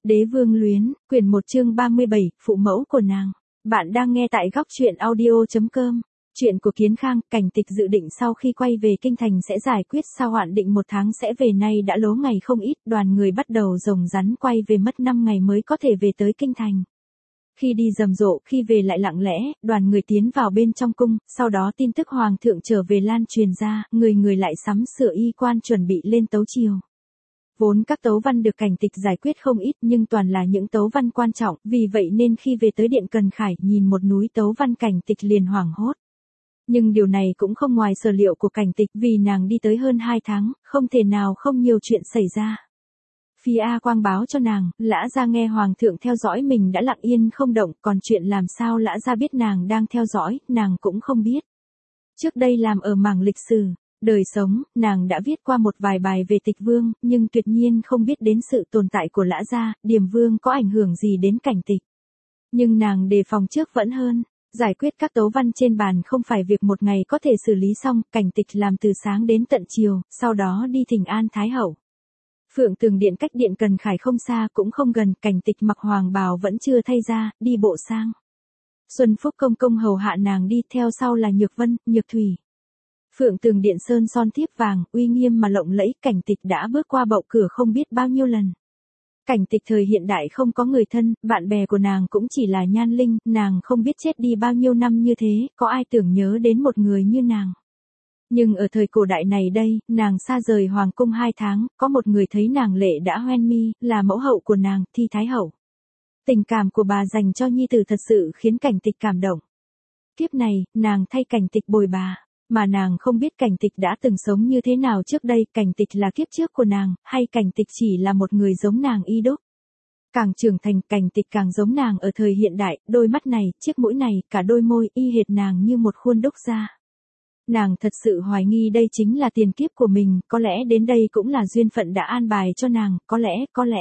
Đế vương luyến, quyển 1 chương 37, phụ mẫu của nàng. Bạn đang nghe tại góc truyện audio.com. Chuyện của Kiến Khang, Cảnh Tịch dự định sau khi quay về kinh thành sẽ giải quyết sao hoạn định 1 tháng sẽ về, nay đã lố ngày không ít, đoàn người bắt đầu rồng rắn quay về, mất 5 ngày mới có thể về tới kinh thành. Khi đi rầm rộ, khi về lại lặng lẽ, đoàn người tiến vào bên trong cung, sau đó tin tức hoàng thượng trở về lan truyền ra, người lại sắm sửa y quan chuẩn bị lên tấu triều. Vốn các tấu văn được Cảnh Tịch giải quyết không ít nhưng toàn là những tấu văn quan trọng, vì vậy nên khi về tới điện Cần Khải nhìn một núi tấu văn Cảnh Tịch liền hoảng hốt. Nhưng điều này cũng không ngoài sở liệu của Cảnh Tịch, vì nàng đi tới hơn 2 tháng, không thể nào không nhiều chuyện xảy ra. Phi A Quang báo cho nàng, Lã Gia nghe hoàng thượng theo dõi mình đã lặng yên không động, còn chuyện làm sao Lã Gia biết nàng đang theo dõi, nàng cũng không biết. Trước đây làm ở mảng lịch sử, đời sống, nàng đã viết qua một vài bài về Tịch Vương, nhưng tuyệt nhiên không biết đến sự tồn tại của Lã Gia, Điềm Vương có ảnh hưởng gì đến Cảnh Tịch. Nhưng nàng đề phòng trước vẫn hơn. Giải quyết các tấu văn trên bàn không phải việc một ngày có thể xử lý xong, Cảnh Tịch làm từ sáng đến tận chiều, sau đó đi thỉnh an Thái Hậu. Phượng Tường Điện cách điện Cần Khải không xa cũng không gần, Cảnh Tịch mặc hoàng bào vẫn chưa thay ra, đi bộ sang. Xuân Phúc công công hầu hạ nàng đi, theo sau là Nhược Vân, Nhược Thủy. Phượng Tường Điện sơn son thiếp vàng, uy nghiêm mà lộng lẫy, Cảnh Tịch đã bước qua bậu cửa không biết bao nhiêu lần. Cảnh Tịch thời hiện đại không có người thân, bạn bè của nàng cũng chỉ là Nhan Linh, nàng không biết chết đi bao nhiêu năm như thế, có ai tưởng nhớ đến một người như nàng. Nhưng ở thời cổ đại này đây, nàng xa rời hoàng cung 2 tháng, có một người thấy nàng lệ đã hoen mi, là mẫu hậu của nàng, Thi Thái Hậu. Tình cảm của bà dành cho nhi tử thật sự khiến Cảnh Tịch cảm động. Kiếp này, nàng thay Cảnh Tịch bồi bà, mà nàng không biết Cảnh Tịch đã từng sống như thế nào trước đây, Cảnh Tịch là kiếp trước của nàng, hay Cảnh Tịch chỉ là một người giống nàng y đúc. Càng trưởng thành, Cảnh Tịch càng giống nàng ở thời hiện đại, đôi mắt này, chiếc mũi này, cả đôi môi, y hệt nàng như một khuôn đúc ra. Nàng thật sự hoài nghi đây chính là tiền kiếp của mình, có lẽ đến đây cũng là duyên phận đã an bài cho nàng, có lẽ.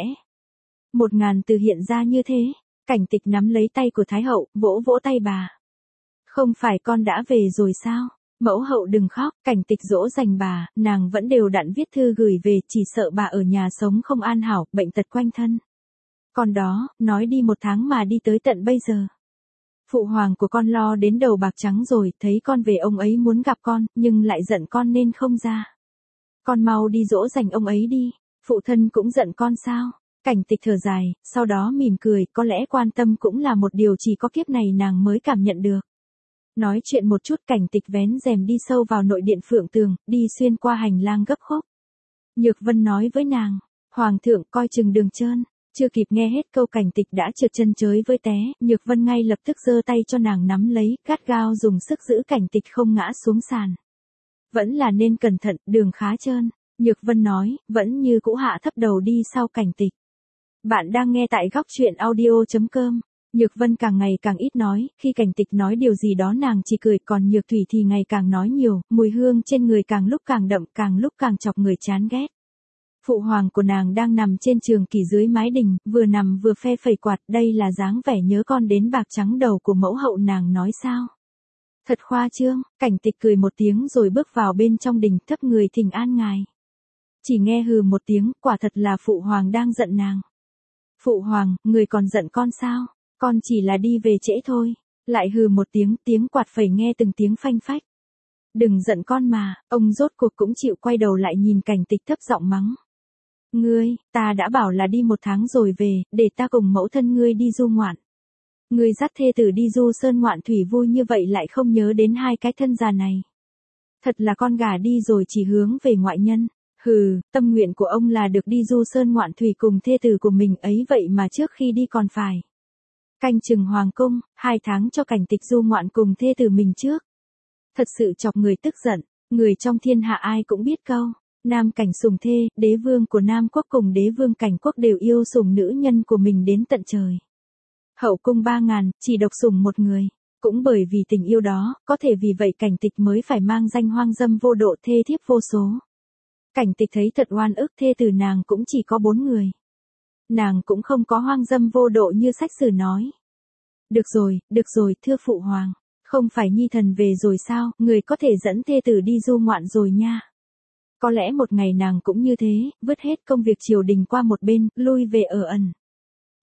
1000 từ hiện ra như thế, Cảnh Tịch nắm lấy tay của Thái Hậu, vỗ vỗ tay bà. Không phải con đã về rồi sao? Mẫu hậu đừng khóc, Cảnh Tịch dỗ dành bà, nàng vẫn đều đặn viết thư gửi về, chỉ sợ bà ở nhà sống không an hảo, bệnh tật quanh thân. Còn đó, nói đi 1 tháng mà đi tới tận bây giờ. Phụ hoàng của con lo đến đầu bạc trắng rồi, thấy con về ông ấy muốn gặp con, nhưng lại giận con nên không ra. Con mau đi dỗ dành ông ấy đi, phụ thân cũng giận con sao? Cảnh Tịch thở dài, sau đó mỉm cười, có lẽ quan tâm cũng là một điều chỉ có kiếp này nàng mới cảm nhận được. Nói chuyện một chút, Cảnh Tịch vén rèm đi sâu vào nội điện Phượng Tường, đi xuyên qua hành lang gấp khúc. Nhược Vân nói với nàng, hoàng thượng coi chừng đường trơn. Chưa kịp nghe hết câu, Cảnh Tịch đã trượt chân chới với té, Nhược Vân ngay lập tức giơ tay cho nàng nắm lấy, gắt gao dùng sức giữ Cảnh Tịch không ngã xuống sàn. Vẫn là nên cẩn thận, đường khá trơn, Nhược Vân nói, vẫn như cũ hạ thấp đầu đi sau Cảnh Tịch. Bạn đang nghe tại góc truyện audio.com. Nhược Vân càng ngày càng ít nói, khi Cảnh Tịch nói điều gì đó nàng chỉ cười, còn Nhược Thủy thì ngày càng nói nhiều, mùi hương trên người càng lúc càng đậm, càng lúc càng chọc người chán ghét. Phụ hoàng của nàng đang nằm trên trường kỷ dưới mái đình, vừa nằm vừa phe phẩy quạt, đây là dáng vẻ nhớ con đến bạc trắng đầu của mẫu hậu, nàng nói sao? Thật khoa trương, Cảnh Tịch cười một tiếng rồi bước vào bên trong đình, thấp người thỉnh an ngài. Chỉ nghe hừ một tiếng, quả thật là phụ hoàng đang giận nàng. Phụ hoàng, người còn giận con sao? Con chỉ là đi về trễ thôi. Lại hừ một tiếng, tiếng quạt phẩy nghe từng tiếng phanh phách. Đừng giận con mà, ông rốt cuộc cũng chịu quay đầu lại nhìn Cảnh Tịch thấp giọng mắng. Ngươi, ta đã bảo là đi 1 tháng rồi về, để ta cùng mẫu thân ngươi đi du ngoạn. Ngươi dắt thê tử đi du sơn ngoạn thủy vui như vậy lại không nhớ đến 2 cái thân già này. Thật là con gà đi rồi chỉ hướng về ngoại nhân. Hừ, tâm nguyện của ông là được đi du sơn ngoạn thủy cùng thê tử của mình ấy, vậy mà trước khi đi còn phải canh chừng hoàng cung, 2 tháng cho Cảnh Tịch du ngoạn cùng thê tử mình trước. Thật sự chọc người tức giận, người trong thiên hạ ai cũng biết câu. Nam Cảnh sủng thê, đế vương của Nam quốc cùng đế vương Cảnh quốc đều yêu sủng nữ nhân của mình đến tận trời. Hậu cung 3000, chỉ độc sủng một người. Cũng bởi vì tình yêu đó, có thể vì vậy Cảnh Tịch mới phải mang danh hoang dâm vô độ, thê thiếp vô số. Cảnh Tịch thấy thật oan ức, thê tử nàng cũng chỉ có 4 người. Nàng cũng không có hoang dâm vô độ như sách sử nói. Được rồi, thưa phụ hoàng. Không phải nhi thần về rồi sao, người có thể dẫn thê tử đi du ngoạn rồi nha. Có lẽ một ngày nàng cũng như thế, vứt hết công việc triều đình qua một bên, lui về ở ẩn.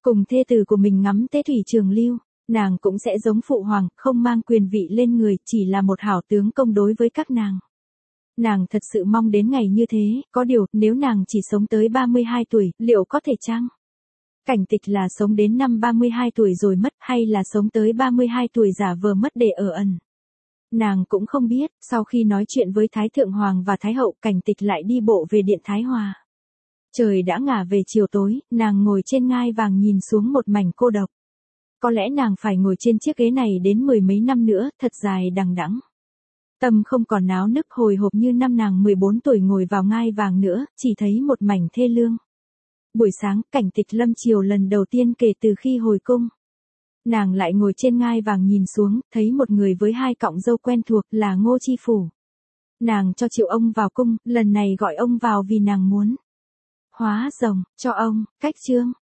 Cùng thê tử của mình ngắm tế thủy trường lưu, nàng cũng sẽ giống phụ hoàng, không mang quyền vị lên người, chỉ là một hảo tướng công đối với các nàng. Nàng thật sự mong đến ngày như thế, có điều, nếu nàng chỉ sống tới 32 tuổi, liệu có thể chăng? Cảnh Tịch là sống đến năm 32 tuổi rồi mất, hay là sống tới 32 tuổi giả vờ mất để ở ẩn? Nàng cũng không biết, sau khi nói chuyện với Thái Thượng Hoàng và Thái Hậu, Cảnh Tịch lại đi bộ về điện Thái Hòa. Trời đã ngả về chiều tối, nàng ngồi trên ngai vàng nhìn xuống một mảnh cô độc. Có lẽ nàng phải ngồi trên chiếc ghế này đến 10 mấy năm nữa, thật dài đằng đẵng. Tâm không còn náo nức hồi hộp như năm nàng 14 tuổi ngồi vào ngai vàng nữa, chỉ thấy một mảnh thê lương. Buổi sáng, Cảnh Tịch lâm chiều lần đầu tiên kể từ khi hồi cung. Nàng lại ngồi trên ngai vàng nhìn xuống, thấy một người với hai cọng râu quen thuộc là Ngô Chi Phủ. Nàng cho triệu ông vào cung, lần này gọi ông vào vì nàng muốn hóa rồng cho ông, cách trương.